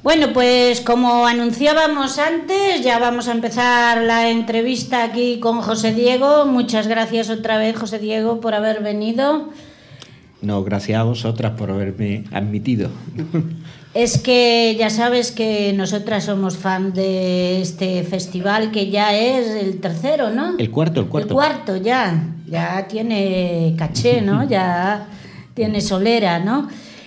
Bueno, pues como anunciábamos antes, ya vamos a empezar la entrevista aquí con José Diego. Muchas gracias otra vez, José Diego, por haber venido. No, gracias a vosotras por haberme admitido. Es que ya sabes que nosotras somos fan de este festival, que ya es el tercero, ¿no? El cuarto. El cuarto, ya tiene caché, ¿no? Ya tiene solera, ¿no?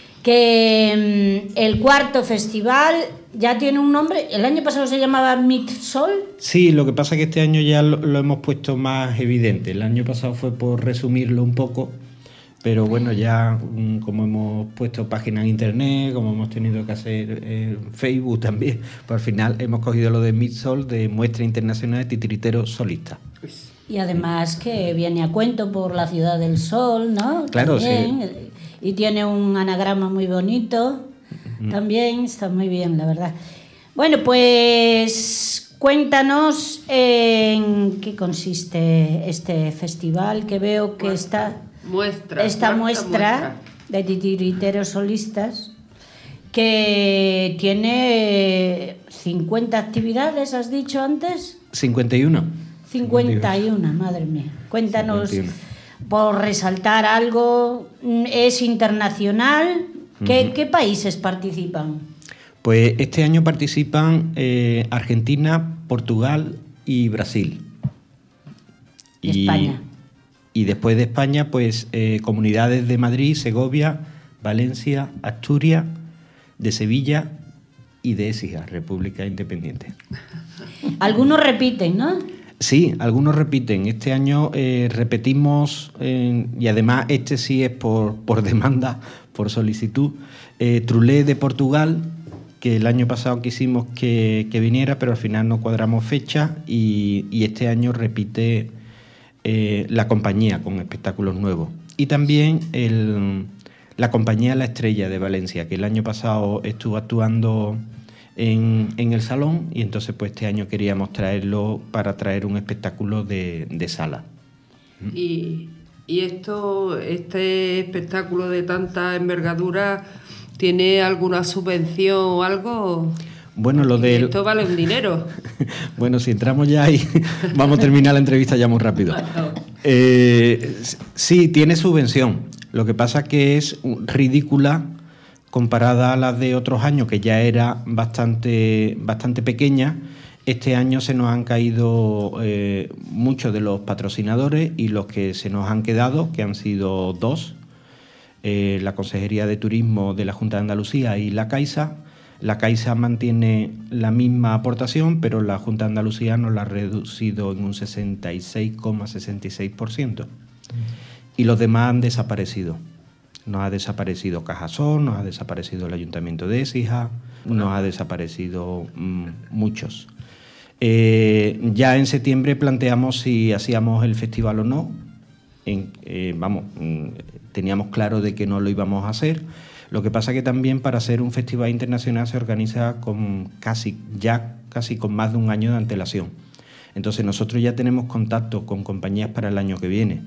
Que el cuarto festival ya tiene un nombre. El año pasado se llamaba Midsol. Sí, lo que pasa es que este año ya lo hemos puesto más evidente. El año pasado fue por resumirlo un poco, pero bueno, ya como hemos puesto página en internet, como hemos tenido que hacer Facebook también, pues al final hemos cogido lo de Midsol, de Muestra Internacional de Titiriteros Solistas. Y además que viene a cuento por la Ciudad del Sol, ¿no? Claro, también. sí. Y tiene un anagrama muy bonito, también está muy bien, la verdad. Bueno, pues cuéntanos en qué consiste este festival, que veo que esta muestra de titiriteros solistas, que tiene 50 actividades, ¿has dicho antes? 51. 51, madre mía. Cuéntanos... 51. Por resaltar algo, es internacional. ¿Qué países participan? Pues este año participan Argentina, Portugal y Brasil. España. Y después de España, pues comunidades de Madrid, Segovia, Valencia, Asturias, de Sevilla y de Écija, República Independiente. Algunos repiten, ¿no? Sí, algunos repiten. Este año repetimos, y además este sí es por demanda, por solicitud, Trulé de Portugal, que el año pasado quisimos que viniera, pero al final no cuadramos fecha, y este año repite la compañía con espectáculos nuevos. Y también la compañía La Estrella de Valencia, que el año pasado estuvo actuando en el salón, y entonces pues este año queríamos traerlo para traer un espectáculo de sala. Y este espectáculo de tanta envergadura, ¿tiene alguna subvención o algo? Bueno, Esto vale un dinero. Bueno, si entramos ya ahí, vamos a terminar la entrevista ya muy rápido. Sí, tiene subvención. Lo que pasa es que es ridícula comparada a las de otros años, que ya era bastante pequeña. Este año se nos han caído muchos de los patrocinadores, y los que se nos han quedado, que han sido dos, la Consejería de Turismo de la Junta de Andalucía y la Caixa. La Caixa mantiene la misma aportación, pero la Junta de Andalucía nos la ha reducido en un 66,66%. Y los demás han desaparecido. Nos ha desaparecido Cajasol, nos ha desaparecido el Ayuntamiento de Écija, nos ha desaparecido muchos. Ya en septiembre planteamos si hacíamos el festival o no. Teníamos claro de que no lo íbamos a hacer. Lo que pasa que también para ser un festival internacional se organiza con casi con más de un año de antelación. Entonces nosotros ya tenemos contacto con compañías para el año que viene.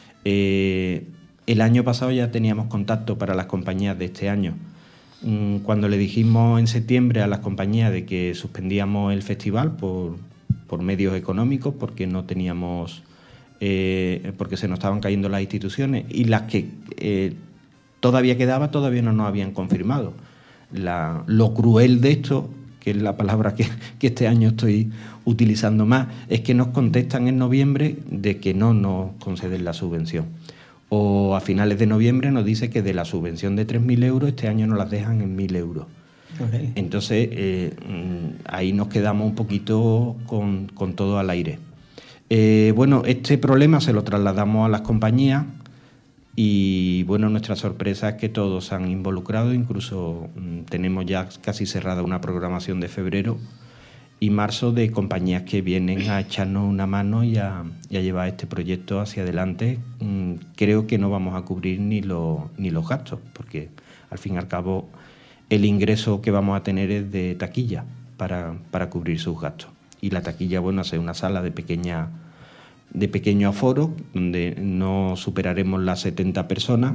El año pasado ya teníamos contacto para las compañías de este año. Cuando le dijimos en septiembre a las compañías de que suspendíamos el festival por medios económicos, porque no teníamos, porque se nos estaban cayendo las instituciones, y las que todavía no nos habían confirmado. Lo cruel de esto, que es la palabra que este año estoy utilizando más, es que nos contestan en noviembre de que no nos conceden la subvención. O a finales de noviembre nos dice que de la subvención de 3.000 euros este año nos las dejan en 1.000 euros. Okay. Entonces ahí nos quedamos un poquito con todo al aire. Bueno, este problema se lo trasladamos a las compañías, y bueno, nuestra sorpresa es que todos se han involucrado. Incluso tenemos ya casi cerrada una programación de febrero y marzo de compañías que vienen a echarnos una mano y a llevar este proyecto hacia adelante. Creo que no vamos a cubrir ni los gastos, porque al fin y al cabo el ingreso que vamos a tener es de taquilla para cubrir sus gastos. Y la taquilla, bueno, es una sala de pequeño aforo, donde no superaremos las 70 personas,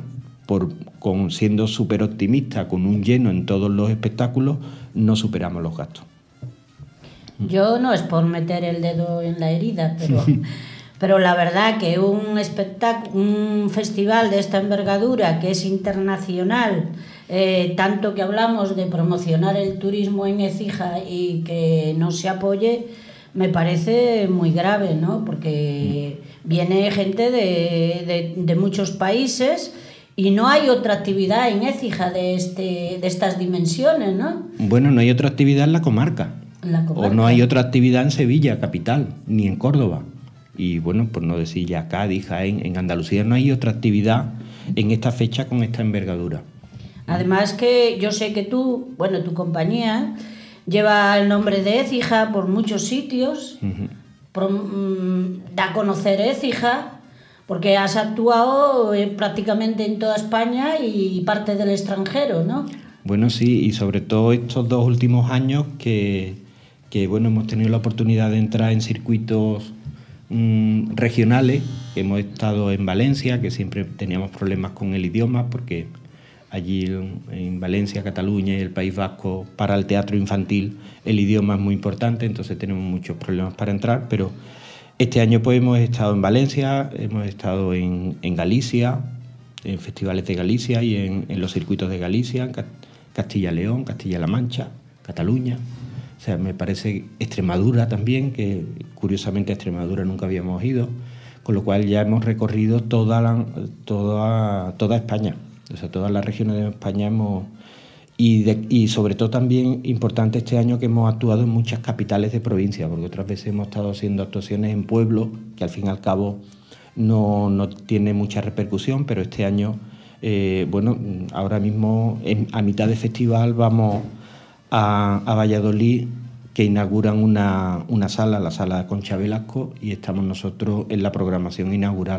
siendo súper optimista, con un lleno en todos los espectáculos, no superamos los gastos. Yo no es por meter el dedo en la herida, pero la verdad que un festival de esta envergadura, que es internacional, tanto que hablamos de promocionar el turismo en Écija y que no se apoye, me parece muy grave, ¿no? Porque viene gente de muchos países y no hay otra actividad en Écija de estas dimensiones, ¿no? Bueno, no hay otra actividad en la comarca. O no hay otra actividad en Sevilla, capital, ni en Córdoba. Y bueno, por no decir ya Cádiz, Jaén, en Andalucía no hay otra actividad en esta fecha con esta envergadura. Además que yo sé que tu compañía lleva el nombre de Écija por muchos sitios, da a conocer Écija, porque has actuado prácticamente en toda España y parte del extranjero, ¿no? Bueno, sí, y sobre todo estos 2 últimos años que bueno, hemos tenido la oportunidad de entrar en circuitos regionales. Hemos estado en Valencia, que siempre teníamos problemas con el idioma, porque allí en Valencia, Cataluña y el País Vasco, para el teatro infantil el idioma es muy importante, entonces tenemos muchos problemas para entrar, pero este año pues hemos estado en Valencia, hemos estado en Galicia, en festivales de Galicia y en los circuitos de Galicia, Castilla-León, Castilla-La Mancha, Cataluña. O sea, me parece Extremadura también, que curiosamente a Extremadura nunca habíamos ido, con lo cual ya hemos recorrido toda España, o sea, todas las regiones de España y sobre todo también importante este año que hemos actuado en muchas capitales de provincia, porque otras veces hemos estado haciendo actuaciones en pueblos que al fin y al cabo no tiene mucha repercusión, pero este año, bueno, ahora mismo a mitad de festival vamos a Valladolid, que inauguran una sala, la sala Concha Velasco, y estamos nosotros en la programación inaugural.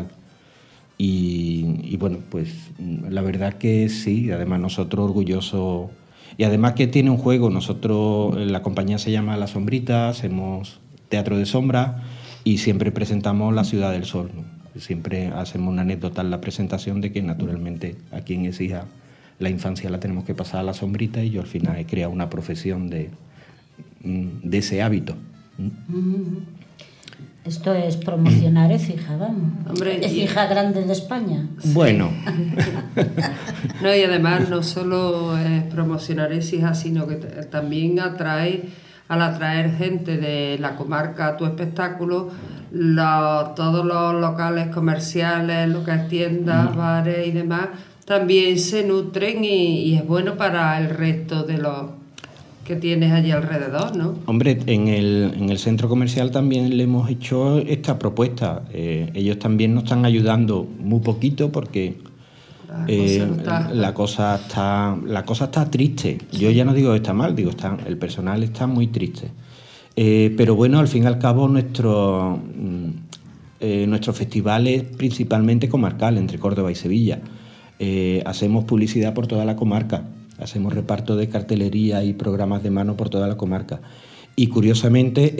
Y bueno, pues la verdad que sí, además nosotros orgullosos, y además que tiene un juego, nosotros, la compañía se llama La Sombrita, hacemos teatro de sombra y siempre presentamos La Ciudad del Sol, ¿no? Siempre hacemos una anécdota en la presentación de que naturalmente aquí en Écija la infancia la tenemos que pasar a la sombrita, y yo al final he creado una profesión de ese hábito. Esto es promocionar Écija, vamos. Hombre, Écija grande de España. Bueno. No, y además no solo es promocionar Écija, sino que también al atraer gente de la comarca a tu espectáculo, todos los locales comerciales, lo que es tiendas, bares y demás, también se nutren y es bueno para el resto de los que tienes allí alrededor, ¿no? Hombre, en el centro comercial también le hemos hecho esta propuesta. Ellos también nos están ayudando muy poquito porque la cosa está triste. Yo ya no digo que está mal, digo el personal está muy triste. Pero bueno, al fin y al cabo nuestro festival es principalmente comarcal, entre Córdoba y Sevilla. Hacemos publicidad por toda la comarca. Hacemos reparto de cartelería y programas de mano por toda la comarca. Y curiosamente,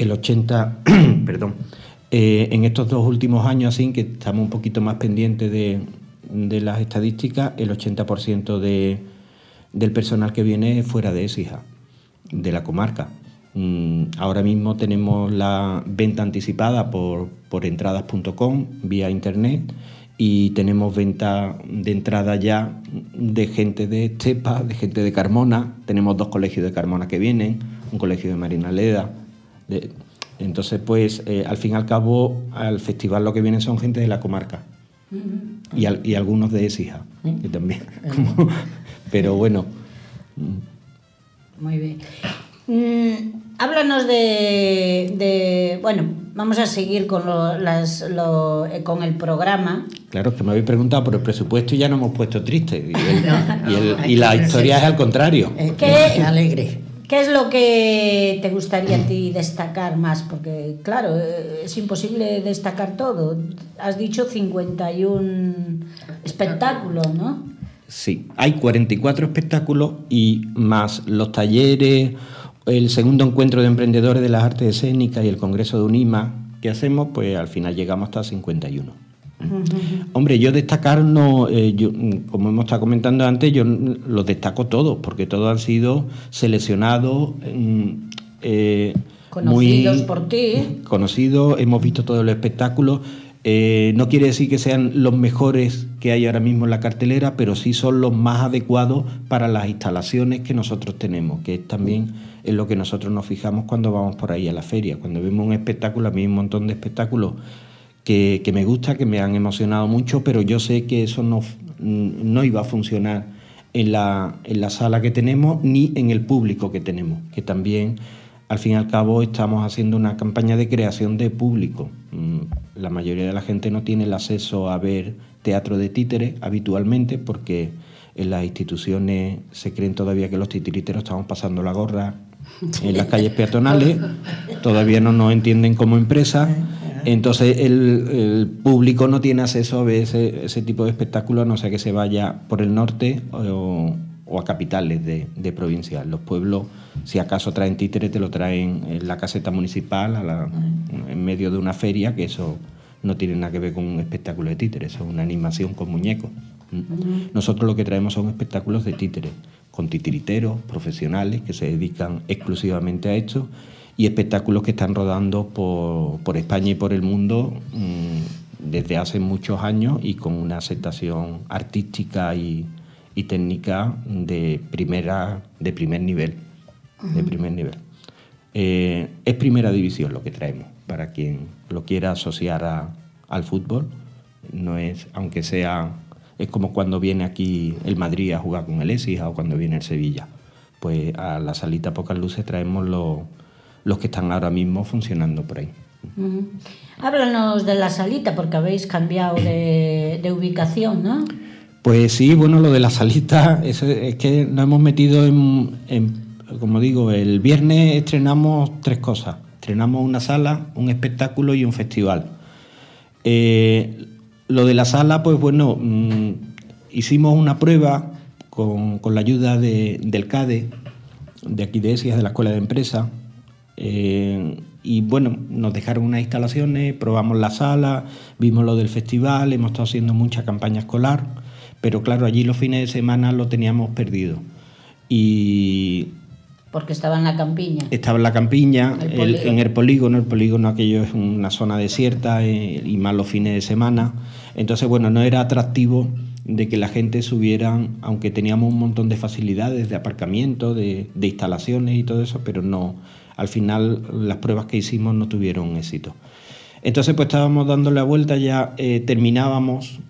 en estos 2 últimos años, así que estamos un poquito más pendientes de las estadísticas, el 80% del personal que viene es fuera de Écija, de la comarca. Ahora mismo tenemos la venta anticipada por entradas.com, vía internet, y tenemos venta de entrada ya de gente de Estepa, de gente de Carmona. Tenemos 2 colegios de Carmona que vienen, un colegio de Marinaleda. Entonces, pues, al fin y al cabo, al festival lo que vienen son gente de la comarca. Y algunos de Écija, que también. Pero bueno. Muy bien. Háblanos bueno, vamos a seguir con el programa. Claro, es que me habéis preguntado por el presupuesto y ya nos hemos puesto tristes. Y la historia es al contrario. ¿Qué alegre? ¿Qué es lo que te gustaría a ti destacar más? Porque, claro, es imposible destacar todo. Has dicho 51 espectáculos, ¿no? Sí, hay 44 espectáculos y más los talleres, el segundo encuentro de emprendedores de las artes escénicas y el congreso de UNIMA que hacemos, pues al final llegamos hasta 51. Hombre, yo destacar, no, como hemos estado comentando antes, yo los destaco todos, porque todos han sido seleccionados, conocidos por ti. Conocidos, hemos visto todo el espectáculo. No quiere decir que sean los mejores que hay ahora mismo en la cartelera, pero sí son los más adecuados para las instalaciones que nosotros tenemos, que también es lo que nosotros nos fijamos cuando vamos por ahí a la feria. Cuando vemos un espectáculo, a mí hay un montón de espectáculos que me gusta, que me han emocionado mucho, pero yo sé que eso no iba a funcionar en la sala que tenemos ni en el público que tenemos, que también al fin y al cabo estamos haciendo una campaña de creación de público. La mayoría de la gente no tiene el acceso a ver teatro de títeres habitualmente, porque en las instituciones se creen todavía que los titiriteros estamos pasando la gorra en las calles peatonales, todavía no nos entienden como empresa. Entonces el público no tiene acceso a ver ese tipo de espectáculos, a no ser que se vaya por el norte o a capitales de provincia. Los pueblos, si acaso traen títeres, te lo traen en la caseta municipal, en medio de una feria, que eso no tiene nada que ver con un espectáculo de títeres, eso es una animación con muñecos. Nosotros lo que traemos son espectáculos de títeres, con titiriteros profesionales que se dedican exclusivamente a esto, y espectáculos que están rodando por España y por el mundo desde hace muchos años, y con una aceptación artística y técnica de primer nivel. De primer nivel. Es primera división lo que traemos, para quien lo quiera asociar al fútbol. No es, aunque sea, es como cuando viene aquí el Madrid a jugar con el Écija, o cuando viene el Sevilla. Pues a la salita Pocas Luces traemos los que están ahora mismo funcionando por ahí. Háblanos de la salita, porque habéis cambiado de ubicación, ¿no? Pues sí, bueno, lo de la salita es que nos hemos metido como digo, el viernes estrenamos 3 cosas. Estrenamos una sala, un espectáculo y un festival. Lo de la sala, pues bueno, hicimos una prueba con la ayuda del CADE, de aquí de Écija, de la Escuela de Empresa, y bueno, nos dejaron unas instalaciones, probamos la sala, vimos lo del festival, hemos estado haciendo mucha campaña escolar, pero claro, allí los fines de semana lo teníamos perdido. Y porque estaba en la campiña. Estaba en la campiña, en el polígono aquello es una zona desierta, y más los fines de semana. Entonces, bueno, no era atractivo de que la gente subiera, aunque teníamos un montón de facilidades de aparcamiento, de instalaciones y todo eso, pero no, al final las pruebas que hicimos no tuvieron éxito. Entonces, pues estábamos dándole la vuelta, ya terminábamos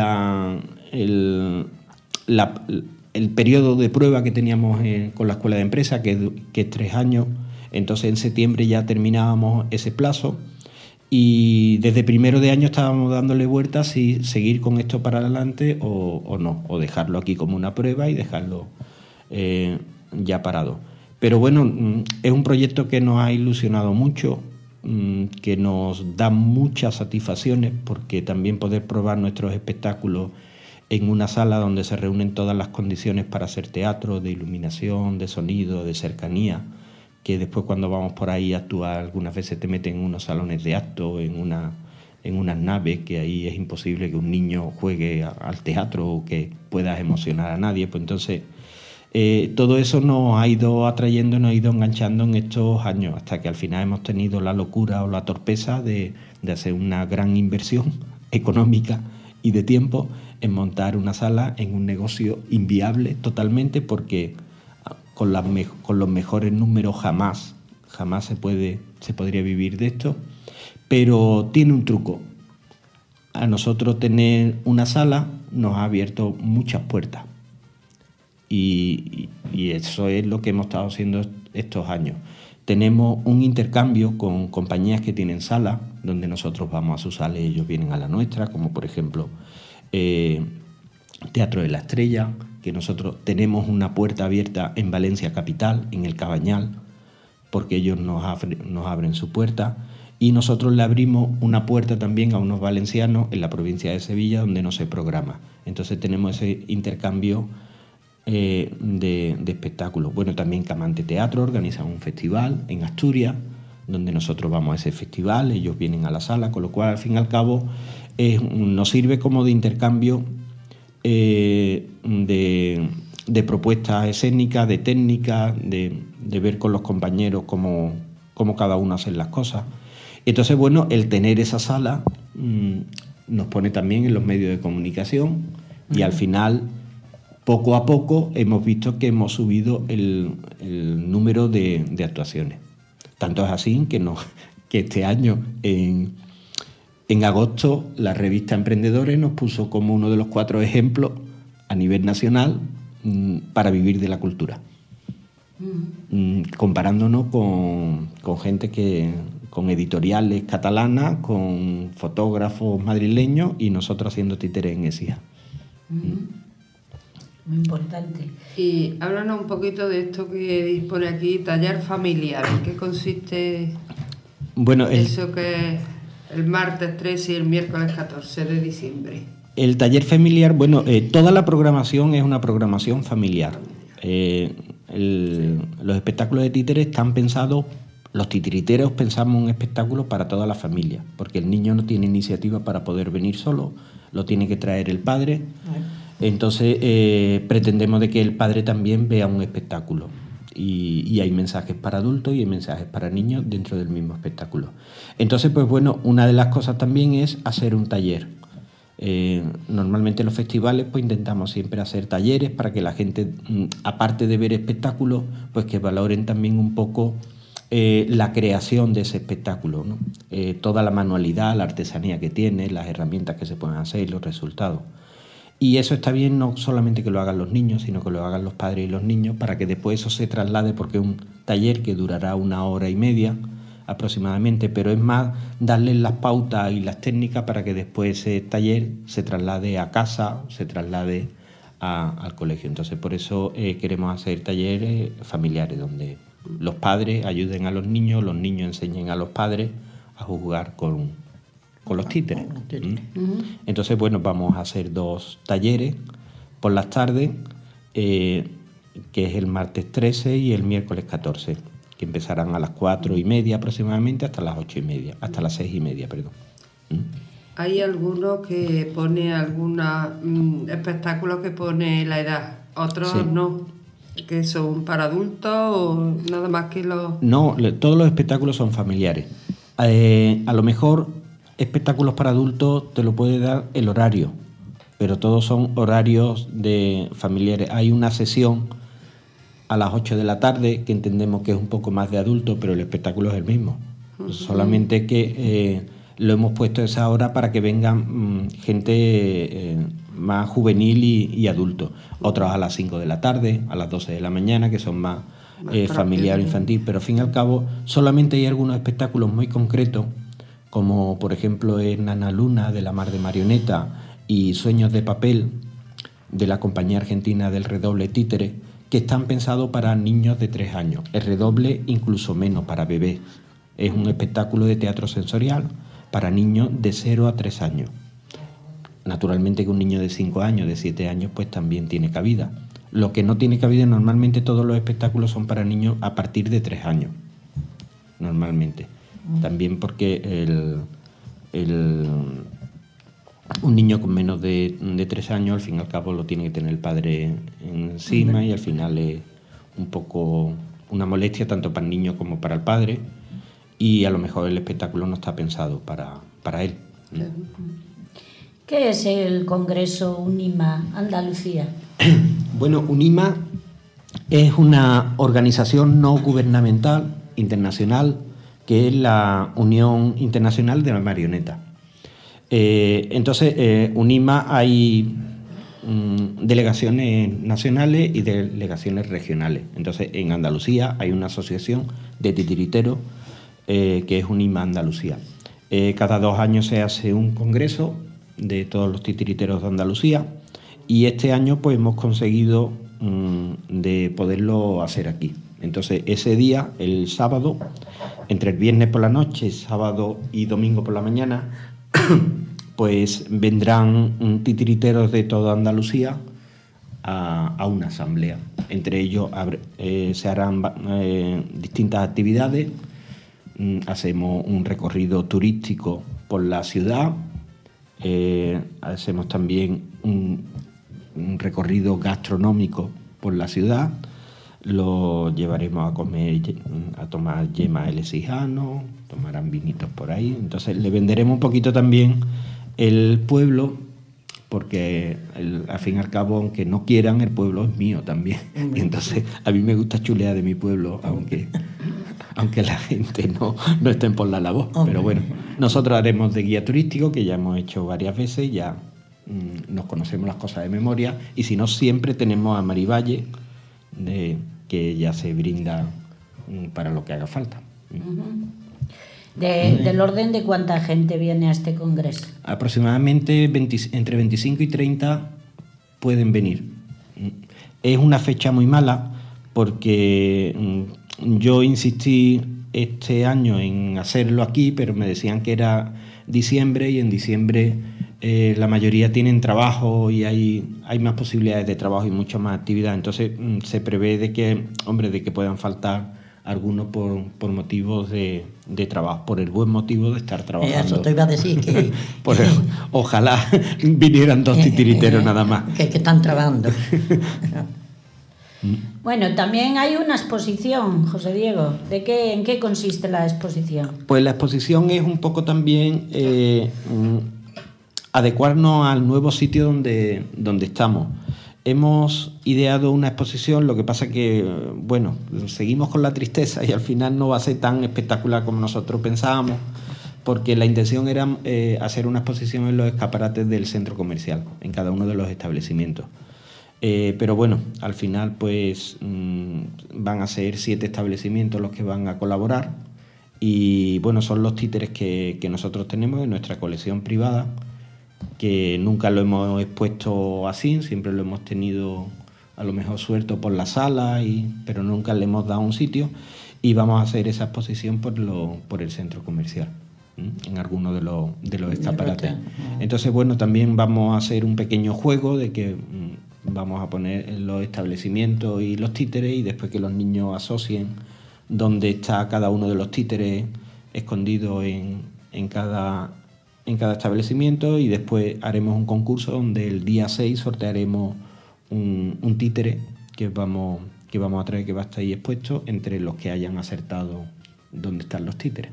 el periodo de prueba que teníamos con la Escuela de Empresa, que es 3 años. Entonces en septiembre ya terminábamos ese plazo, y desde primero de año estábamos dándole vueltas si seguir con esto para adelante o no, o dejarlo aquí como una prueba y dejarlo ya parado. Pero bueno, es un proyecto que nos ha ilusionado mucho, que nos da muchas satisfacciones, porque también poder probar nuestros espectáculos en una sala donde se reúnen todas las condiciones para hacer teatro, de iluminación, de sonido, de cercanía, que después cuando vamos por ahí a actuar algunas veces te meten en unos salones de acto, en unas naves, que ahí es imposible que un niño juegue al teatro o que puedas emocionar a nadie. Pues entonces todo eso nos ha ido atrayendo, nos ha ido enganchando en estos años, hasta que al final hemos tenido la locura o la torpeza de hacer una gran inversión económica y de tiempo en montar una sala en un negocio inviable totalmente, porque con los mejores números jamás se podría vivir de esto. Pero tiene un truco. A nosotros tener una sala nos ha abierto muchas puertas, y eso es lo que hemos estado haciendo estos años. Tenemos un intercambio con compañías que tienen salas, donde nosotros vamos a su sala y ellos vienen a la nuestra, como por ejemplo Teatro de la Estrella, que nosotros tenemos una puerta abierta en Valencia Capital, en el Cabañal, porque ellos nos abren su puerta, y nosotros le abrimos una puerta también a unos valencianos en la provincia de Sevilla, donde no se programa. Entonces tenemos ese intercambio de espectáculos. Bueno, también Camante Teatro organiza un festival en Asturias, donde nosotros vamos a ese festival, ellos vienen a la sala, con lo cual al fin y al cabo nos sirve como de intercambio de propuestas escénicas, de técnicas, de ver con los compañeros cómo cada uno hace las cosas. Entonces, bueno, el tener esa sala nos pone también en los medios de comunicación y al final, poco a poco, hemos visto que hemos subido el número de actuaciones. Tanto es así que este año, en agosto, la revista Emprendedores nos puso como uno de los 4 ejemplos a nivel nacional para vivir de la cultura. Comparándonos con gente con editoriales catalanas, con fotógrafos madrileños y nosotros haciendo títeres en ESIA. Muy importante. Y háblanos un poquito de esto que dispone aquí, taller familiar. ¿En qué consiste eso que es el martes 13 y el miércoles 14 de diciembre? El taller familiar, bueno, toda la programación es una programación familiar. Los espectáculos de títeres están pensados, los titiriteros pensamos un espectáculo para toda la familia, porque el niño no tiene iniciativa para poder venir solo, lo tiene que traer el padre. Entonces pretendemos de que el padre también vea un espectáculo y hay mensajes para adultos y hay mensajes para niños dentro del mismo espectáculo. Entonces, pues bueno, una de las cosas también es hacer un taller. Normalmente en los festivales pues intentamos siempre hacer talleres para que la gente, aparte de ver espectáculos, pues que valoren también un poco la creación de ese espectáculo, ¿no? Toda la manualidad, la artesanía que tiene, las herramientas que se pueden hacer y los resultados. Y eso está bien no solamente que lo hagan los niños, sino que lo hagan los padres y los niños para que después eso se traslade, porque es un taller que durará 1 hora y media aproximadamente, pero es más darles las pautas y las técnicas para que después ese taller se traslade a casa, se traslade al colegio. Entonces por eso queremos hacer talleres familiares donde los padres ayuden a los niños enseñen a los padres a jugar con los títeres. Entonces, bueno, vamos a hacer 2 talleres por las tardes, que es el martes 13 y el miércoles 14, que empezarán a las 4:30 aproximadamente hasta las 8:30, hasta las 6:30, perdón. ¿Hay alguno que pone espectáculos que pone la edad? Otros sí. No, que son para adultos o nada más que los... No, todos los espectáculos son familiares. A lo mejor espectáculos para adultos te lo puede dar el horario, pero todos son horarios de familiares. Hay una sesión a las 8 de la tarde que entendemos que es un poco más de adulto, pero el espectáculo es el mismo. Solamente que lo hemos puesto a esa hora para que vengan gente más juvenil y adulto. Otros a las 5 de la tarde, a las 12 de la mañana, que son más familiar o infantil, pero al fin y al cabo solamente hay algunos espectáculos muy concretos, como por ejemplo Nana Luna de la Mar de Marioneta y Sueños de Papel de la compañía argentina del Redoble Títere, que están pensados para niños de 3 años. El Redoble incluso menos, para bebés. Es un espectáculo de teatro sensorial para niños de 0 a 3 años. Naturalmente que un niño de 5 años, de 7 años, pues también tiene cabida. Lo que no tiene cabida, normalmente todos los espectáculos son para niños a partir de 3 años, normalmente. También porque un niño con menos de 3 años, al fin y al cabo, lo tiene que tener el padre encima y al final es un poco una molestia tanto para el niño como para el padre, y a lo mejor el espectáculo no está pensado para él. ¿Qué es el Congreso UNIMA Andalucía? Bueno, UNIMA es una organización no gubernamental internacional que es la Unión Internacional de la Marioneta. Entonces, UNIMA hay delegaciones nacionales y delegaciones regionales. Entonces, en Andalucía hay una asociación de titiriteros que es UNIMA Andalucía. Cada 2 años se hace un congreso de todos los titiriteros de Andalucía y este año pues hemos conseguido de poderlo hacer aquí. Entonces ese día, el sábado, entre el viernes por la noche, sábado y domingo por la mañana, pues vendrán titiriteros de toda Andalucía a una asamblea. Entre ellos se harán distintas actividades, hacemos un recorrido turístico por la ciudad, hacemos también un recorrido gastronómico por la ciudad, lo llevaremos a comer, a tomar yemas elegijanos, tomarán vinitos por ahí. Entonces le venderemos un poquito también el pueblo, porque al fin y al cabo, aunque no quieran, el pueblo es mío también. Y entonces a mí me gusta chulear de mi pueblo, aunque la gente no estén por la labor. Pero bueno, nosotros haremos de guía turístico, que ya hemos hecho varias veces, ya nos conocemos las cosas de memoria, y si no, siempre tenemos a Marivalle, que ya se brinda para lo que haga falta. ¿Del orden de cuánta gente viene a este congreso? Aproximadamente entre 25 y 30 pueden venir. Es una fecha muy mala porque yo insistí este año en hacerlo aquí, pero me decían que era diciembre, y en diciembre la mayoría tienen trabajo y hay más posibilidades de trabajo y mucha más actividad. Entonces se prevé de que puedan faltar algunos por motivos de trabajo, por el buen motivo de estar trabajando. Eso te iba a decir que... Ojalá vinieran 2 titiriteros nada más. Que están trabajando. Bueno, también hay una exposición, José Diego. ¿En qué consiste la exposición? Pues la exposición es un poco también adecuarnos al nuevo sitio donde estamos. Hemos ideado una exposición, lo que pasa que, bueno, seguimos con la tristeza y al final no va a ser tan espectacular como nosotros pensábamos, porque la intención era hacer una exposición en los escaparates del centro comercial, en cada uno de los establecimientos. Pero bueno, al final pues van a ser 7 establecimientos los que van a colaborar, y bueno, son los títeres que nosotros tenemos en nuestra colección privada, que nunca lo hemos expuesto así, siempre lo hemos tenido a lo mejor suelto por la sala, pero nunca le hemos dado un sitio, y vamos a hacer esa exposición por el centro comercial, en alguno de los escaparates. Entonces, bueno, también vamos a hacer un pequeño juego de que vamos a poner los establecimientos y los títeres, y después que los niños asocien dónde está cada uno de los títeres escondido en cada establecimiento, y después haremos un concurso donde el día 6 sortearemos un títere que vamos a traer, que va a estar ahí expuesto entre los que hayan acertado dónde están los títeres.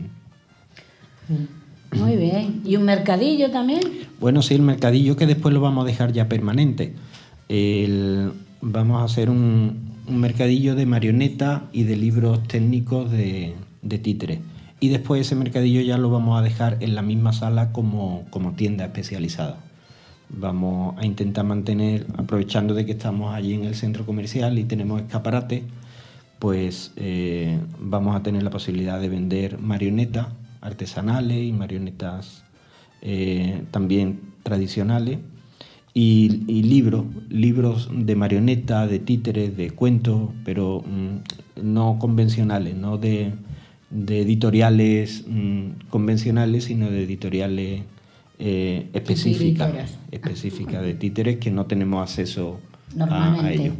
Muy bien. ¿Y un mercadillo también? Bueno, sí, el mercadillo, que después lo vamos a dejar ya permanente. Vamos a hacer un mercadillo de marionetas y de libros técnicos de títeres. Y después ese mercadillo ya lo vamos a dejar en la misma sala como tienda especializada. Vamos a intentar mantener, aprovechando de que estamos allí en el centro comercial y tenemos escaparate, pues vamos a tener la posibilidad de vender marionetas artesanales y marionetas también tradicionales, y libros de marionetas, de títeres, de cuentos, pero no convencionales, no de editoriales convencionales, sino de editoriales específicas de títeres, que no tenemos acceso a ellos.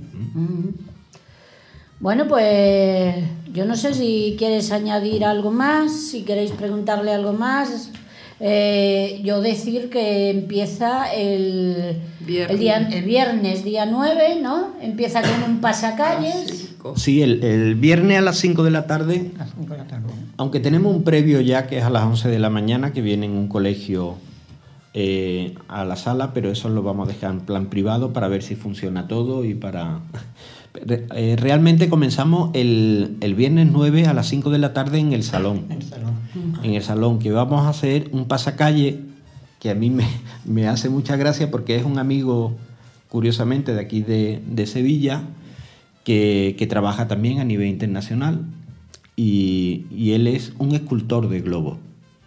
Bueno, pues yo no sé si quieres añadir algo más, si queréis preguntarle algo más. Yo decir que empieza el viernes, día 9, ¿no? Empieza con un pasacalles. Sí, el viernes a las 5 de la tarde, aunque tenemos un previo ya que es a las 11 de la mañana, que viene en un colegio a la sala, pero eso lo vamos a dejar en plan privado para ver si funciona todo y para... realmente comenzamos el viernes 9 a las 5 de la tarde en el salón. En el salón, que vamos a hacer un pasacalle que a mí me hace mucha gracia, porque es un amigo, curiosamente, de aquí de Sevilla, que trabaja también a nivel internacional, y él es un escultor de globos.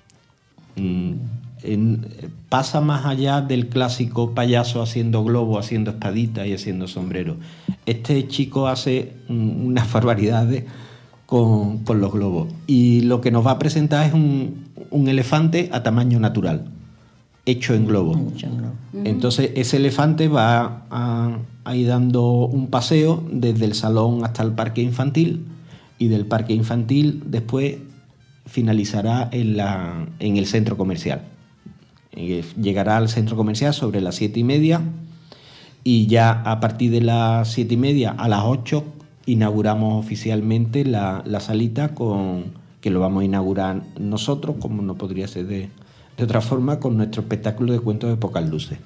Pasa más allá del clásico payaso haciendo globos, haciendo espaditas y haciendo sombreros. Este chico hace unas barbaridades con los globos, y lo que nos va a presentar es un elefante a tamaño natural, hecho en globo. Entonces ese elefante va a ir dando un paseo desde el salón hasta el parque infantil, y del parque infantil después finalizará en el centro comercial. Llegará al centro comercial sobre las 7:30 y ya a partir de las 7:30 a las 8 inauguramos oficialmente la salita, que lo vamos a inaugurar nosotros, como no podría ser de otra forma, con nuestro espectáculo de cuentos de pocas luces.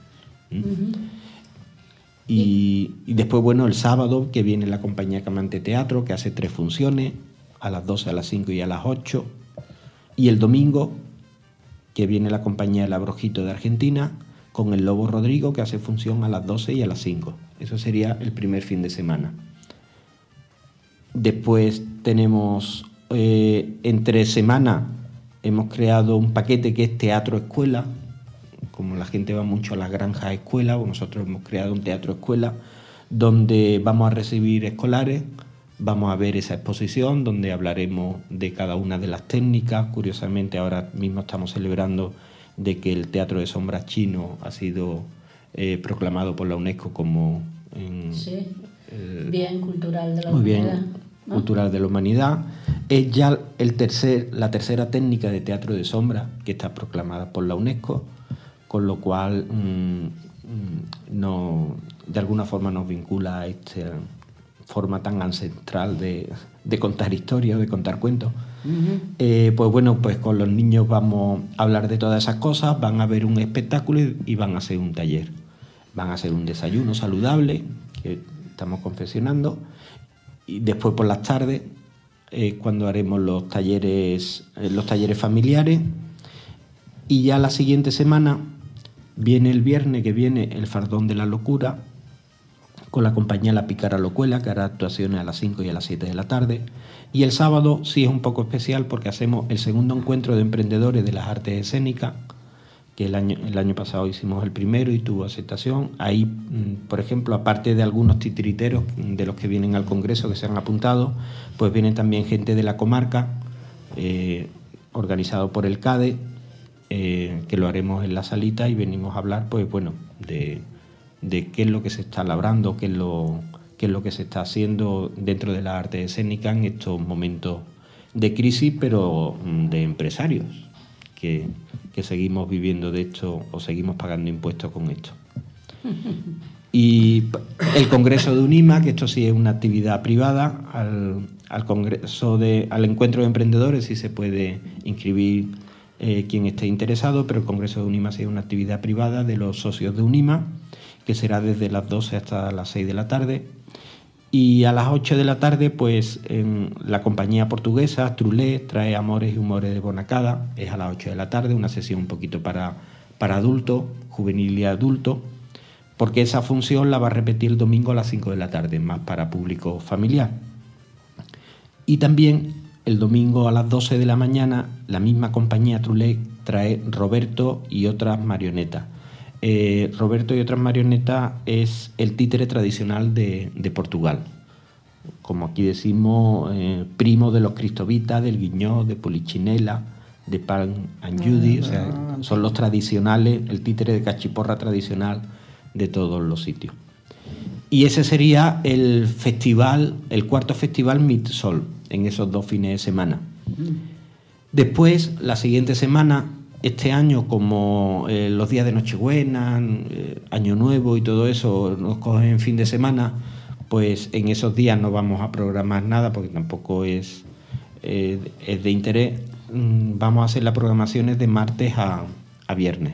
Y después, bueno, el sábado, que viene la compañía Camante Teatro, que hace 3 funciones, a las 12, a las 5 y a las 8. Y el domingo, que viene la compañía El Abrojito de Argentina, con el Lobo Rodrigo, que hace función a las 12 y a las 5. Eso sería el primer fin de semana. Después tenemos, entre semana, hemos creado un paquete que es Teatro Escuela. Como la gente va mucho a las granjas escuela, nosotros hemos creado un teatro escuela donde vamos a recibir escolares, vamos a ver esa exposición donde hablaremos de cada una de las técnicas. Curiosamente, ahora mismo estamos celebrando de que el teatro de sombras chino ha sido proclamado por la UNESCO como bien cultural de la muy humanidad. Bien, ¿no? Cultural de la humanidad. Es ya la tercera técnica de teatro de sombras que está proclamada por la UNESCO, con lo cual de alguna forma nos vincula a esta forma tan ancestral de contar historias, de contar cuentos. Pues bueno, pues con los niños vamos a hablar de todas esas cosas, van a ver un espectáculo y van a hacer un taller. Van a hacer un desayuno saludable que estamos confeccionando, y después por las tardes cuando haremos los talleres familiares, y ya la siguiente semana viene el viernes, que viene el Fardón de la Locura con la compañía La Pícara Locuela, que hará actuaciones a las 5 y a las 7 de la tarde. Y el sábado sí es un poco especial porque hacemos el segundo encuentro de emprendedores de las artes escénicas, que el año pasado hicimos el primero y tuvo aceptación. Ahí, por ejemplo, aparte de algunos titiriteros de los que vienen al Congreso que se han apuntado, pues vienen también gente de la comarca, organizado por el CADE, que lo haremos en la salita, y venimos a hablar, pues bueno, de qué es lo que se está labrando, qué es lo que se está haciendo dentro de las artes escénicas en estos momentos de crisis, pero de empresarios, que seguimos viviendo de esto o seguimos pagando impuestos con esto. Y el Congreso de UNIMA, que esto sí es una actividad privada, al encuentro de emprendedores sí se puede inscribir quien esté interesado, pero el Congreso de UNIMA sí es una actividad privada de los socios de UNIMA, que será desde las 12 hasta las 6 de la tarde. Y a las 8 de la tarde, pues la compañía portuguesa Trulé trae Amores y Humores de Bonacada. Es a las 8 de la tarde, una sesión un poquito para adultos, juvenil y adulto, porque esa función la va a repetir el domingo a las 5 de la tarde, más para público familiar. Y también el domingo a las 12 de la mañana, la misma compañía Trulé trae Roberto y otras marionetas. Roberto y otras marionetas es el títere tradicional de Portugal. Como aquí decimos, primo de los Cristovitas, del Guiñó, de Polichinela, de Pan and Judy, o sea, son los tradicionales, el títere de cachiporra tradicional de todos los sitios. Y ese sería el festival, el cuarto festival Mid-Sol, en esos 2 fines de semana. Después, la siguiente semana, este año, como los días de Nochebuena, Año Nuevo y todo eso nos cogen en fin de semana, pues en esos días no vamos a programar nada porque tampoco es de interés. Vamos a hacer las programaciones de martes a viernes.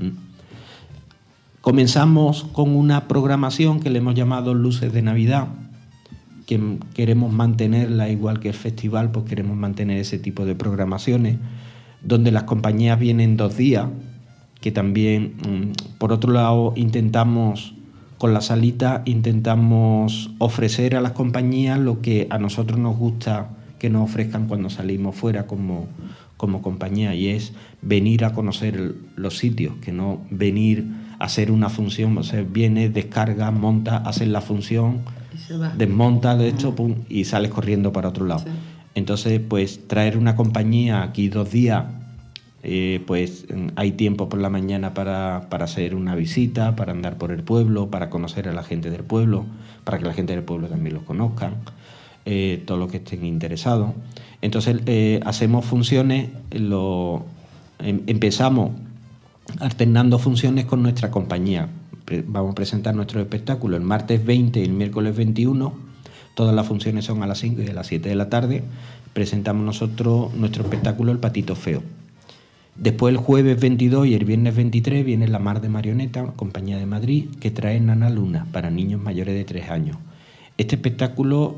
Comenzamos con una programación que le hemos llamado Luces de Navidad, que queremos mantenerla igual que el festival, pues queremos mantener ese tipo de programaciones, donde las compañías vienen 2 días, que también, por otro lado, con la salita, intentamos ofrecer a las compañías lo que a nosotros nos gusta que nos ofrezcan cuando salimos fuera como compañía, y es venir a conocer los sitios, que no venir a hacer una función. O sea, viene, descarga, monta, haces la función, desmonta de esto, pum, y sales corriendo para otro lado. Sí. Entonces, pues traer una compañía aquí 2 días, pues hay tiempo por la mañana para hacer una visita, para andar por el pueblo, para conocer a la gente del pueblo, para que la gente del pueblo también los conozcan. todos los que estén interesados. Entonces hacemos funciones, empezamos alternando funciones con nuestra compañía. Vamos a presentar nuestro espectáculo el martes 20 y el miércoles 21. Todas las funciones son a las 5 y a las 7 de la tarde. Presentamos nosotros nuestro espectáculo El Patito Feo. Después el jueves 22 y el viernes 23 viene La Mar de Marioneta, una compañía de Madrid, que trae Nana Luna para niños mayores de 3 años. Este espectáculo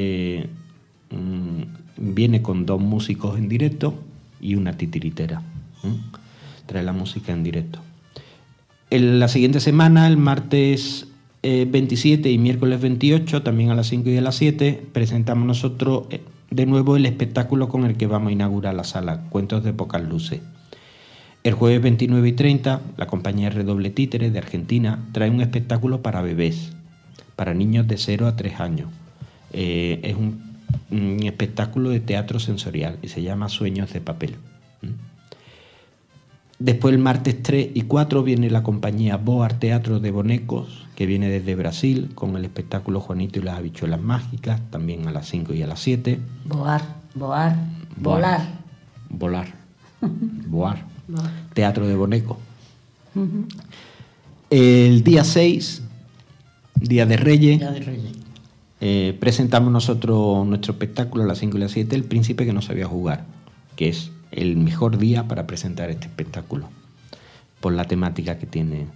viene con 2 músicos en directo y una titiritera. Trae la música en directo. En la siguiente semana, el martes 27 y miércoles 28, también a las 5 y a las 7, presentamos nosotros de nuevo el espectáculo con el que vamos a inaugurar la sala, Cuentos de Pocas Luces. El jueves 29 y 30, la compañía Redoble Títere de Argentina trae un espectáculo para bebés, para niños de 0 a 3 años. Es un espectáculo de teatro sensorial y se llama Sueños de Papel. Después el martes 3 y 4 viene la compañía Boar Teatro de Bonecos, que viene desde Brasil, con el espectáculo Juanito y las habichuelas mágicas, también a las 5 y a las 7. Volar. Teatro de Bonecos. El día 6, Día de Reyes, presentamos nosotros nuestro espectáculo a las 5 y las 7, El Príncipe que no sabía jugar, que es el mejor día para presentar este espectáculo, por la temática que tiene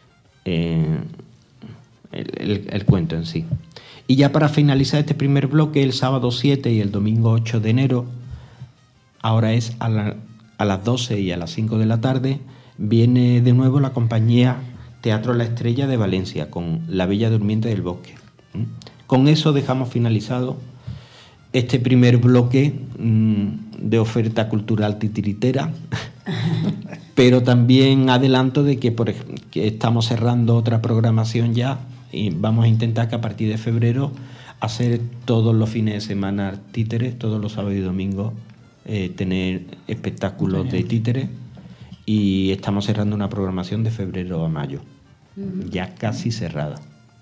el cuento en sí. Y ya para finalizar este primer bloque, el sábado 7 y el domingo 8 de enero, ahora es a las 12 y a las 5 de la tarde, viene de nuevo la compañía Teatro La Estrella de Valencia, con La Bella Durmiente del Bosque. Con eso dejamos finalizado este primer bloque de oferta cultural titiritera, pero también adelanto de que estamos cerrando otra programación ya y vamos a intentar que a partir de febrero hacer todos los fines de semana títeres, todos los sábados y domingos, tener espectáculos de títeres, y estamos cerrando una programación de febrero a mayo, ya casi cerrada.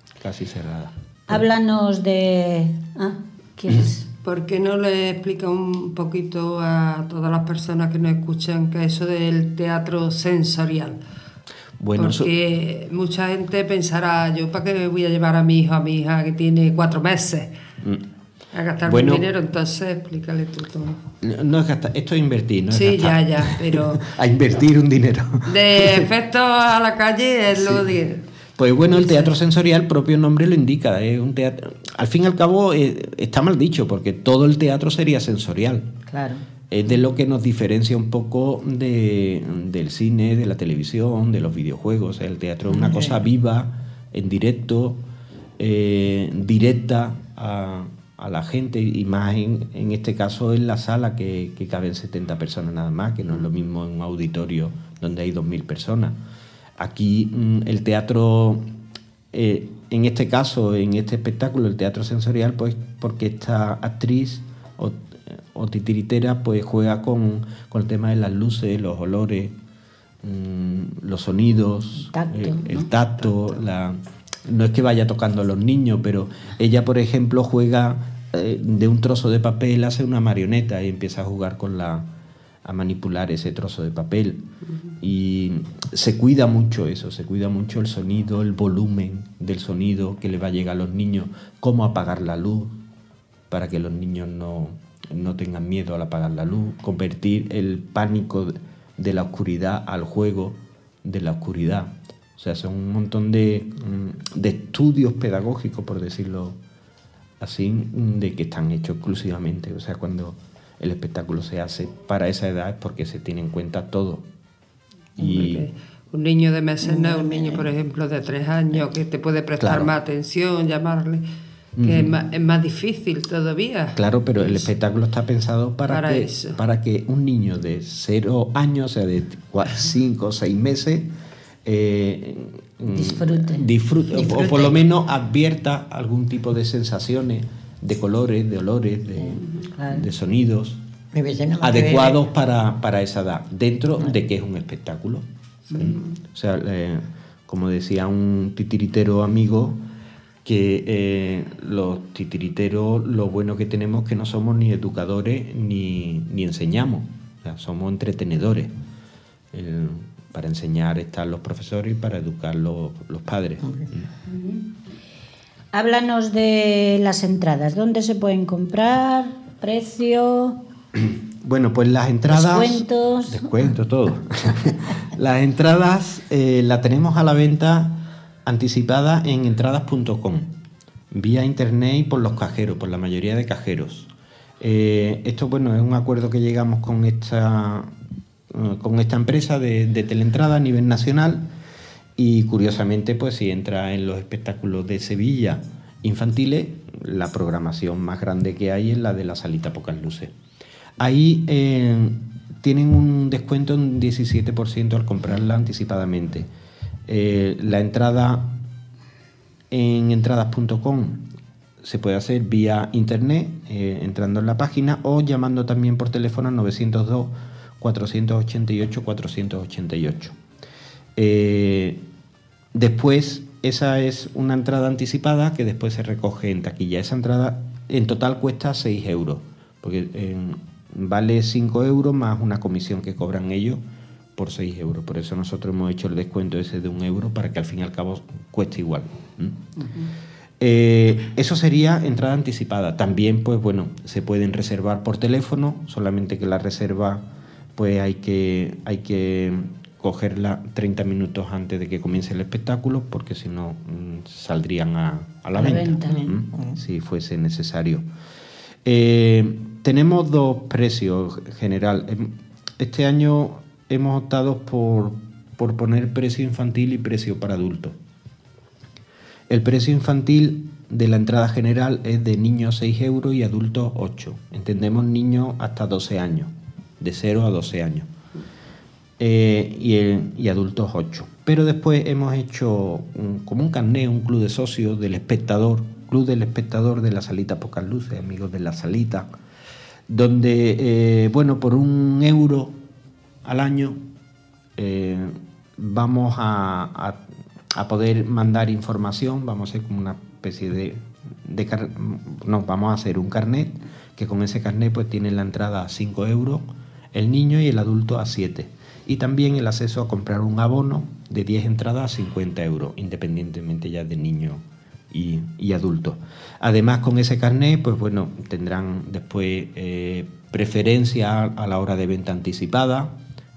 Háblanos de... ¿quieres? ¿Por qué no le explica un poquito a todas las personas que nos escuchan qué es eso del teatro sensorial? Bueno, porque mucha gente pensará, ¿yo para qué voy a llevar a mi hijo, a mi hija que tiene 4 meses a gastar mi dinero? Entonces explícale tú todo. No es gastar, esto es invertir, no es sí, gastar. ya, pero... a invertir un dinero. De efectos a la calle es lo de... Pues bueno, el teatro sensorial, propio nombre lo indica, es un teatro. Al fin y al cabo está mal dicho, porque todo el teatro sería sensorial. Claro. Es de lo que nos diferencia un poco del cine, de la televisión, de los videojuegos. El teatro es una cosa viva, en directo, directa a la gente, y más en este caso en la sala, que caben 70 personas nada más, que no es lo mismo en un auditorio donde hay 2.000 personas. Aquí el teatro, en este caso, en este espectáculo, el teatro sensorial, pues porque esta actriz o titiritera pues juega con el tema de las luces, los olores, los sonidos, el tacto. No es que vaya tocando a los niños, pero ella, por ejemplo, juega de un trozo de papel, hace una marioneta y empieza a jugar a manipular ese trozo de papel. Y se cuida mucho eso, se cuida mucho el sonido, el volumen del sonido que le va a llegar a los niños, cómo apagar la luz para que los niños no tengan miedo al apagar la luz, convertir el pánico de la oscuridad al juego de la oscuridad. O sea, son un montón de estudios pedagógicos, por decirlo así, de que están hechos exclusivamente. O sea, cuando el espectáculo se hace para esa edad es porque se tiene en cuenta todo. Y un niño de meses no es un niño, por ejemplo, de 3 años que te puede prestar más atención, llamarle, que es más difícil todavía. Claro, pero el espectáculo está pensado para que un niño de 0 años, o sea, de 5 o 6 meses, disfrute, o por lo menos advierta algún tipo de sensaciones, de colores, de olores, de sonidos adecuados para esa edad, dentro de que es un espectáculo. O sea, como decía un titiritero amigo, que los titiriteros, lo bueno que tenemos es que no somos ni educadores ni enseñamos, o sea, somos entretenedores. Para enseñar están los profesores y para educar los padres. Háblanos de las entradas. ¿Dónde se pueden comprar? ¿Precio? Bueno, pues las entradas... Descuentos, todo. Las entradas las tenemos a la venta anticipada en entradas.com, vía internet y por los cajeros, por la mayoría de cajeros. Esto, bueno, es un acuerdo que llegamos con esta empresa de Teleentrada a nivel nacional, y curiosamente, pues si entra en los espectáculos de Sevilla infantiles, la programación más grande que hay es la de la Salita Pocas Luces. Ahí tienen un descuento de un 17% al comprarla anticipadamente. La entrada en entradas.com se puede hacer vía internet, entrando en la página o llamando también por teléfono al 902 488 488. Después, esa es una entrada anticipada que después se recoge en taquilla. Esa entrada en total cuesta 6 euros, porque vale 5 euros más una comisión que cobran ellos por 6 euros. Por eso nosotros hemos hecho el descuento ese de 1 euro para que al fin y al cabo cueste igual. Eso sería entrada anticipada. También, pues bueno, se pueden reservar por teléfono, solamente que la reserva pues hay que cogerla 30 minutos antes de que comience el espectáculo, porque si no saldrían a la venta. Si fuese necesario. Tenemos dos precios general. Este año hemos optado por poner precio infantil y precio para adultos. El precio infantil de la entrada general es de niños 6 euros y adultos 8. Entendemos niños hasta 12 años, de 0 a 12 años. Y adultos 8. Pero después hemos hecho como un carnet, un club de socios del espectador, club del espectador de la Salita Pocas Luces, amigos de la Salita, donde, bueno, por 1 euro al año vamos a poder mandar información. Vamos a hacer como una especie vamos a hacer un carnet, que con ese carnet pues tiene la entrada a 5 euros el niño y el adulto a 7. Y también el acceso a comprar un abono de 10 entradas a 50 euros, independientemente ya de niño y adulto. Además, con ese carnet, pues bueno, tendrán después preferencia a la hora de venta anticipada,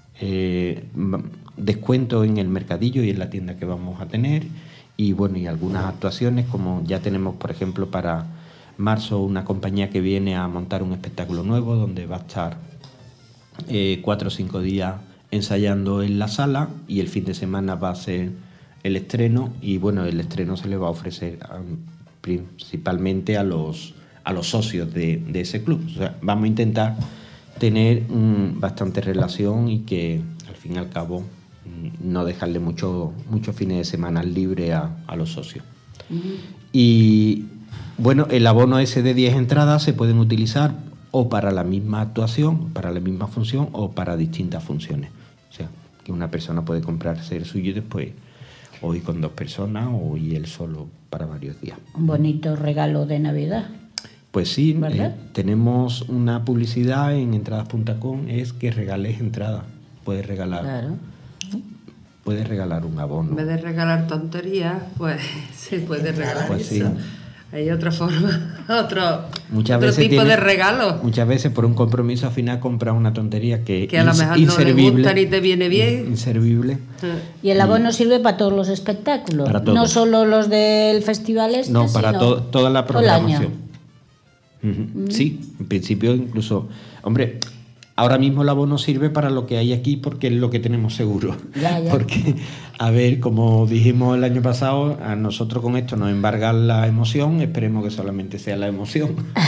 descuento en el mercadillo y en la tienda que vamos a tener, y bueno, y algunas actuaciones, como ya tenemos, por ejemplo, para marzo una compañía que viene a montar un espectáculo nuevo donde va a estar 4 o 5 días ensayando en la sala, y el fin de semana va a ser el estreno, y bueno, el estreno se le va a ofrecer principalmente a los socios de ese club. O sea, vamos a intentar tener bastante relación y que al fin y al cabo no dejarle muchos fines de semana libre a los socios. Y bueno, el abono ese de 10 entradas se pueden utilizar o para la misma actuación, para la misma función, o para distintas funciones. O sea, que una persona puede comprarse el suyo y después o ir con 2 personas o ir él solo para varios días. Un bonito regalo de Navidad. Pues sí, tenemos una publicidad en entradas.com, es que regales entradas. Puedes regalar. Claro. Puedes regalar un abono. En vez de regalar tonterías, pues se puede regalar pues eso. Sí. Hay otra forma, otro veces tipo de regalo. Muchas veces por un compromiso al final compras una tontería que a lo mejor no le gusta ni te viene bien. Inservible. Y el abono sirve para todos los espectáculos, para todos. No solo los del festival no, para toda la programación. Todo el año. Sí, en principio incluso, hombre, ahora mismo el abono sirve para lo que hay aquí porque es lo que tenemos seguro. Ya. Porque, a ver, como dijimos el año pasado, a nosotros con esto nos embarga la emoción, esperemos que solamente sea la emoción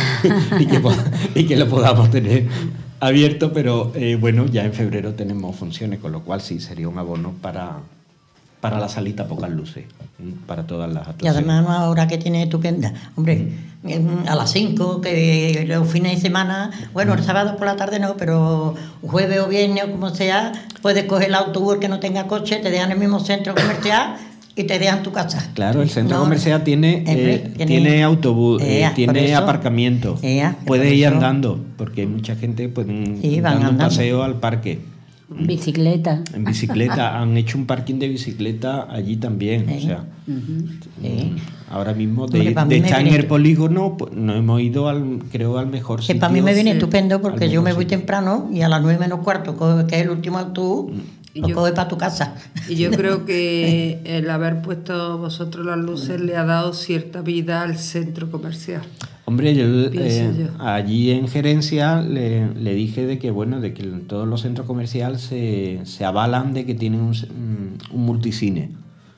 y que lo podamos tener abierto, pero bueno, ya en febrero tenemos funciones, con lo cual sí, sería un abono para la Salita Pocas Luces, para todas las actuaciones. Y además ahora que tiene estupenda, hombre, a las 5, que los fines de semana, bueno, el sábado por la tarde no, pero jueves o viernes o como sea, puedes coger el autobús que no tenga coche, te dejan en el mismo centro comercial y te dejan tu casa. Claro, el centro No, comercial tiene autobús, por tiene eso. aparcamiento. Puedes ir andando, porque hay mucha gente Sí, van dando un andando. paseo al parque. Bicicleta. En bicicleta, han hecho un parking de bicicleta allí también. O sea, ahora mismo Hombre, de para mí me estar en viene el polígono, pues, nos hemos ido al mejor Que sitio. para mí me viene Sí. estupendo porque Al yo me mejor voy sitio. temprano y a las 9 menos cuarto, que es el último autobús, Y lo yo- coges para tu casa. Y yo creo que el haber puesto vosotros las luces le ha dado cierta vida al centro comercial. Hombre, yo, Pienso yo. allí en gerencia le dije de que bueno, de que todos los centros comerciales se avalan de que tienen un multicine.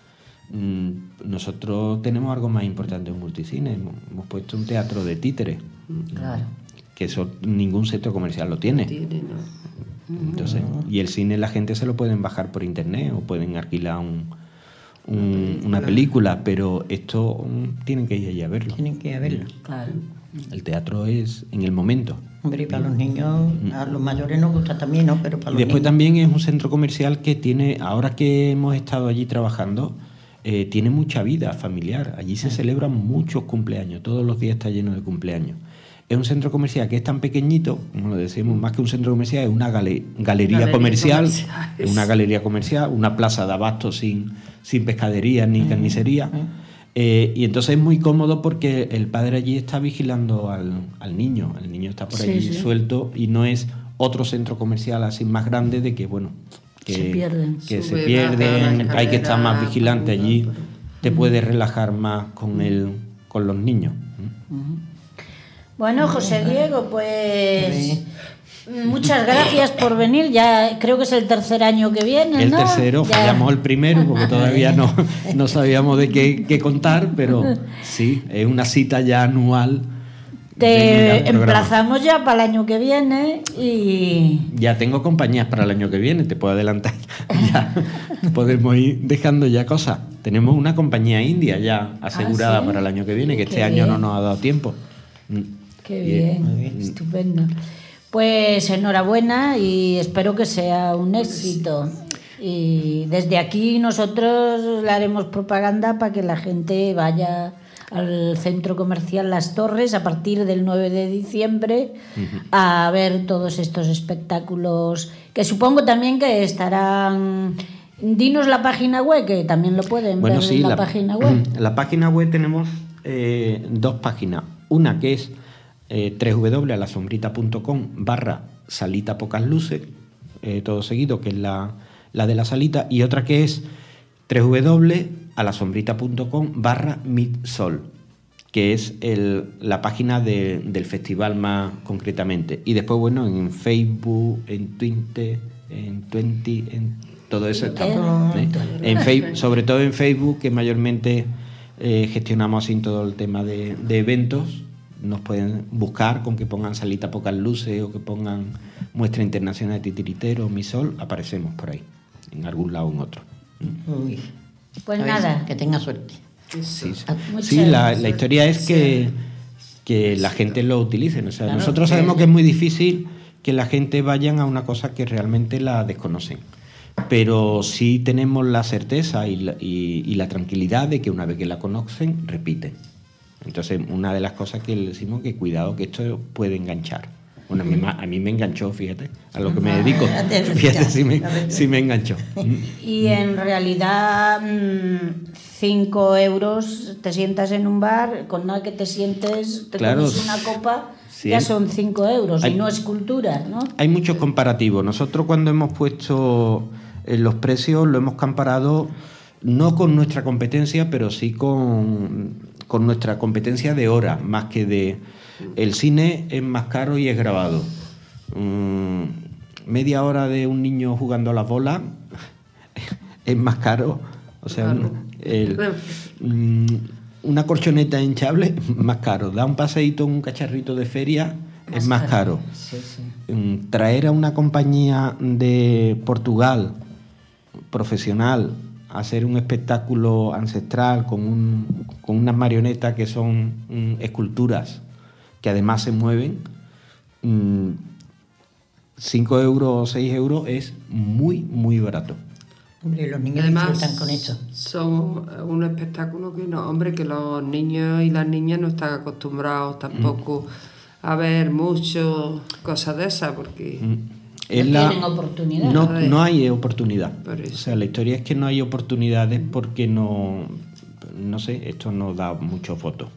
Nosotros tenemos algo más importante, un multicine. Hemos puesto un teatro de títeres, Claro. que eso ningún centro comercial lo tiene. Tiene, ¿no? Entonces, y el cine la gente se lo pueden bajar por internet o pueden alquilar una película, pero esto tienen que ir allí a verlo. Tienen que ir a verlo. Claro. El teatro es en el momento. Hombre, y para los niños, a los mayores nos gusta también, ¿no? Pero para Y los después niños. también es un centro comercial que tiene, ahora que hemos estado allí trabajando, tiene mucha vida familiar. Allí se celebran muchos cumpleaños, todos los días está lleno de cumpleaños. Es un centro comercial que es tan pequeñito, como lo decimos, más que un centro comercial, es una galería comercial, es una galería comercial, una plaza de abasto sin pescadería ni carnicería. Y entonces es muy cómodo porque el padre allí está vigilando al niño. El niño está por Sí, allí sí. suelto y no es otro centro comercial así más grande de que, bueno, que Se pierden. que Sube, se pierden, baja, hay que estar más escalera, vigilante por allí, una, te puedes relajar más con los niños. Bueno, José Diego, pues muchas gracias por venir. Ya creo que es el tercer año que viene, El ¿no? tercero, Ya. fallamos el primero porque todavía no sabíamos de qué contar, pero sí, es una cita ya anual. de Te venir al programa. emplazamos ya para el año que viene y Ya tengo compañías para el año que viene, te puedo adelantar. Ya podemos ir dejando ya cosas. Tenemos una compañía india ya asegurada ¿sí? para el año que viene, que Qué este año no bien. nos ha dado tiempo. qué Y- bien, estupendo. Pues enhorabuena y espero que sea un éxito. Y desde aquí nosotros le haremos propaganda para que la gente vaya al centro comercial Las Torres a partir del 9 de diciembre a ver todos estos espectáculos que supongo también que estarán. Dinos la página web, que también lo pueden Bueno, ver sí, en la página web. La página web tenemos dos páginas. Una que es www.alasombrita.com/salita pocas luces, todo seguido, que es la de la salita, y otra que es www.alasombrita.com/midsol, que es la página del festival más concretamente. Y después, bueno, en Facebook, en Twitter, en todo eso estamos. Sobre todo en Facebook, que mayormente gestionamos así todo el tema de eventos. Nos pueden buscar con que pongan Salita Pocas Luces o que pongan Muestra Internacional de Titiritero, Mi Sol, aparecemos por ahí, en algún lado o en otro. Uy. Pues A ver, nada. que tenga suerte. Sí, sí. Muchas Sí, la gracias. historia es que la gente lo utilice. O sea, Claro, nosotros sabemos que es muy difícil que la gente vayan a una cosa que realmente la desconocen. Pero sí tenemos la certeza y la tranquilidad de que una vez que la conocen, repiten. Entonces, una de las cosas que le decimos que cuidado, que esto puede enganchar. Bueno, a mí me enganchó, fíjate, a lo que me dedico. Fíjate, sí me enganchó. Y en realidad 5 euros te sientas en un bar, con nada que te sientes, te Claro, tomes una copa, sí. ya son 5 euros Hay- y no es cultura, ¿no? Hay muchos comparativos. Nosotros cuando hemos puesto los precios lo hemos comparado no con nuestra competencia, pero sí con nuestra competencia de horas, más que de... El cine es más caro y es grabado. Media hora de un niño jugando a la bola es más caro. O sea, una colchoneta hinchable más caro. Dar un paseíto en un cacharrito de feria es más caro. Sí, sí. Traer a una compañía de Portugal profesional a hacer un espectáculo ancestral con unas marionetas que son esculturas que además se mueven, 5 euros o 6 euros es muy, muy barato. Hombre, los niños Además, disfrutan con eso. son un espectáculo que no, hombre, que los niños y las niñas no están acostumbrados tampoco a ver mucho cosas de esas, porque tienen oportunidad. No hay oportunidad. Por eso. O sea, la historia es que no hay oportunidades porque no sé, esto no da mucho fotos.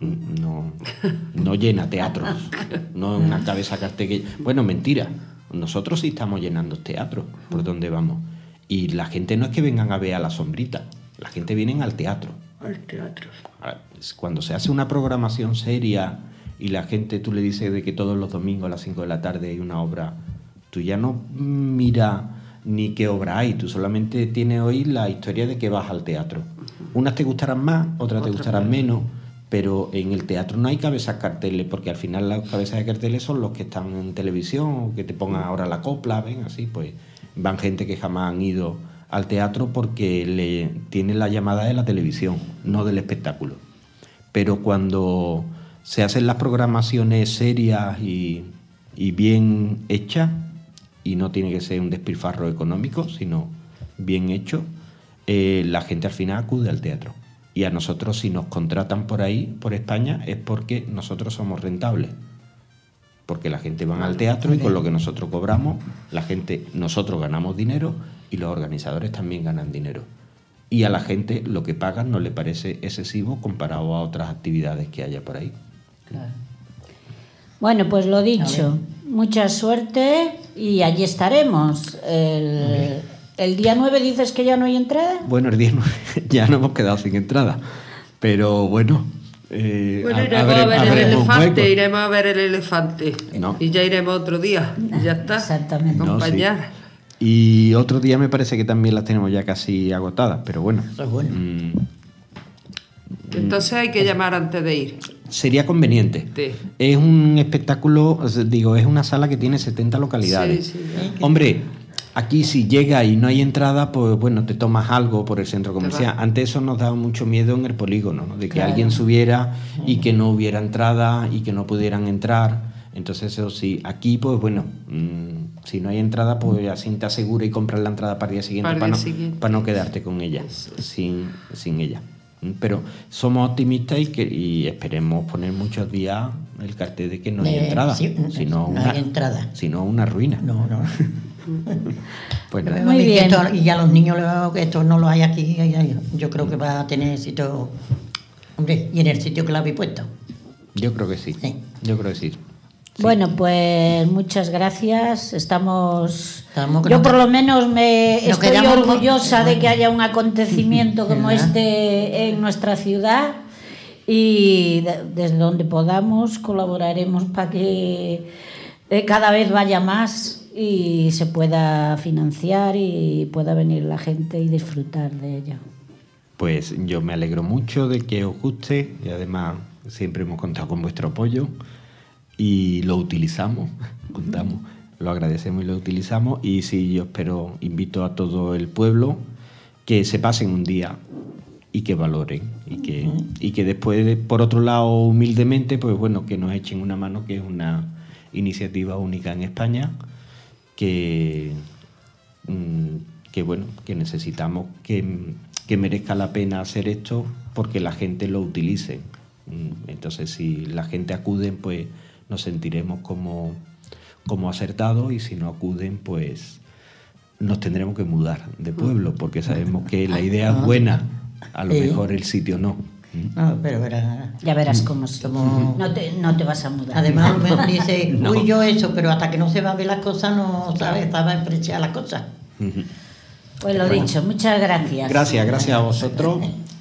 No llena teatros. No es una cabeza cartel que... Bueno, mentira. Nosotros sí estamos llenando teatros por donde vamos. Y la gente no es que vengan a ver a La Sombrita. La gente viene al teatro. Al teatro. Cuando se hace una programación seria y la gente, tú le dices de que todos los domingos a las 5 de la tarde hay una obra, tú ya no miras ni qué obra hay, tú solamente tienes hoy la historia de que vas al teatro. Unas te gustarán más, otras te gustarán menos, pero en el teatro no hay cabezas carteles, porque al final las cabezas de carteles son los que están en televisión, o que te pongan ahora la copla, ven, así, pues van gente que jamás han ido al teatro porque le tienen la llamada de la televisión, no del espectáculo. Pero cuando se hacen las programaciones serias y bien hechas, y no tiene que ser un despilfarro económico, sino bien hecho, la gente al final acude al teatro. Y a nosotros, si nos contratan por ahí, por España, es porque nosotros somos rentables. Porque la gente va al teatro y con lo que nosotros cobramos, nosotros ganamos dinero y los organizadores también ganan dinero. Y a la gente lo que pagan no le parece excesivo comparado a otras actividades que haya por ahí. Claro. Bueno, pues lo dicho, mucha suerte y allí estaremos. El día 9 dices que ya no hay entrada. Bueno, el día 9 ya nos hemos quedado sin entrada, pero bueno... iremos a ver el elefante. No. Y ya iremos otro día. Y ya está. Exactamente. Acompañar. No, sí. Y otro día me parece que también las tenemos ya casi agotadas, pero bueno. Eso es bueno. Entonces hay que llamar antes de ir. Sería conveniente. Sí. Es un espectáculo, es una sala que tiene 70 localidades. Sí, Hombre, aquí si llega y no hay entrada, pues bueno, te tomas algo por el centro comercial. Antes eso nos daba mucho miedo en el polígono, ¿no? De que alguien subiera y que no hubiera entrada y que no pudieran entrar. Entonces eso sí, aquí pues bueno, si no hay entrada, pues así te asegura y compras la entrada para el día siguiente para no quedarte con ella, sin ella. Pero somos optimistas y esperemos poner muchos días el cartel de que no hay entrada. Sí, sino hay entrada. Sino una ruina. No. Pues Pero nada. Muy bien. y a los niños que esto no lo hay aquí, yo creo que va a tener éxito. Hombre, y en el sitio que lo habéis puesto. Yo creo que sí. Sí. Yo creo que sí. Bueno, pues muchas gracias. Estamos Yo por lo menos estoy quedamos orgullosa de que haya un acontecimiento como este en nuestra ciudad y desde donde podamos colaboraremos para que cada vez vaya más y se pueda financiar y pueda venir la gente y disfrutar de ello. Pues yo me alegro mucho de que os guste y además siempre hemos contado con vuestro apoyo y lo utilizamos, lo agradecemos y lo utilizamos. Y sí, yo invito a todo el pueblo que se pasen un día y que valoren y que después, por otro lado, humildemente, pues bueno, que nos echen una mano, que es una iniciativa única en España, que bueno, que necesitamos que merezca la pena hacer esto porque la gente lo utilice. Entonces, si la gente acude, pues nos sentiremos como acertados, y si no acuden, pues nos tendremos que mudar de pueblo, porque sabemos que la idea es buena, a lo mejor el sitio no. No, pero verás. Ya verás cómo Como- no te vas a mudar. Además, a lo mejor dice, No. uy, yo eso, pero hasta que no se va a ver las cosas, no sabes, estaba emprechada las cosas. Pues lo dicho, muchas gracias. Gracias a vosotros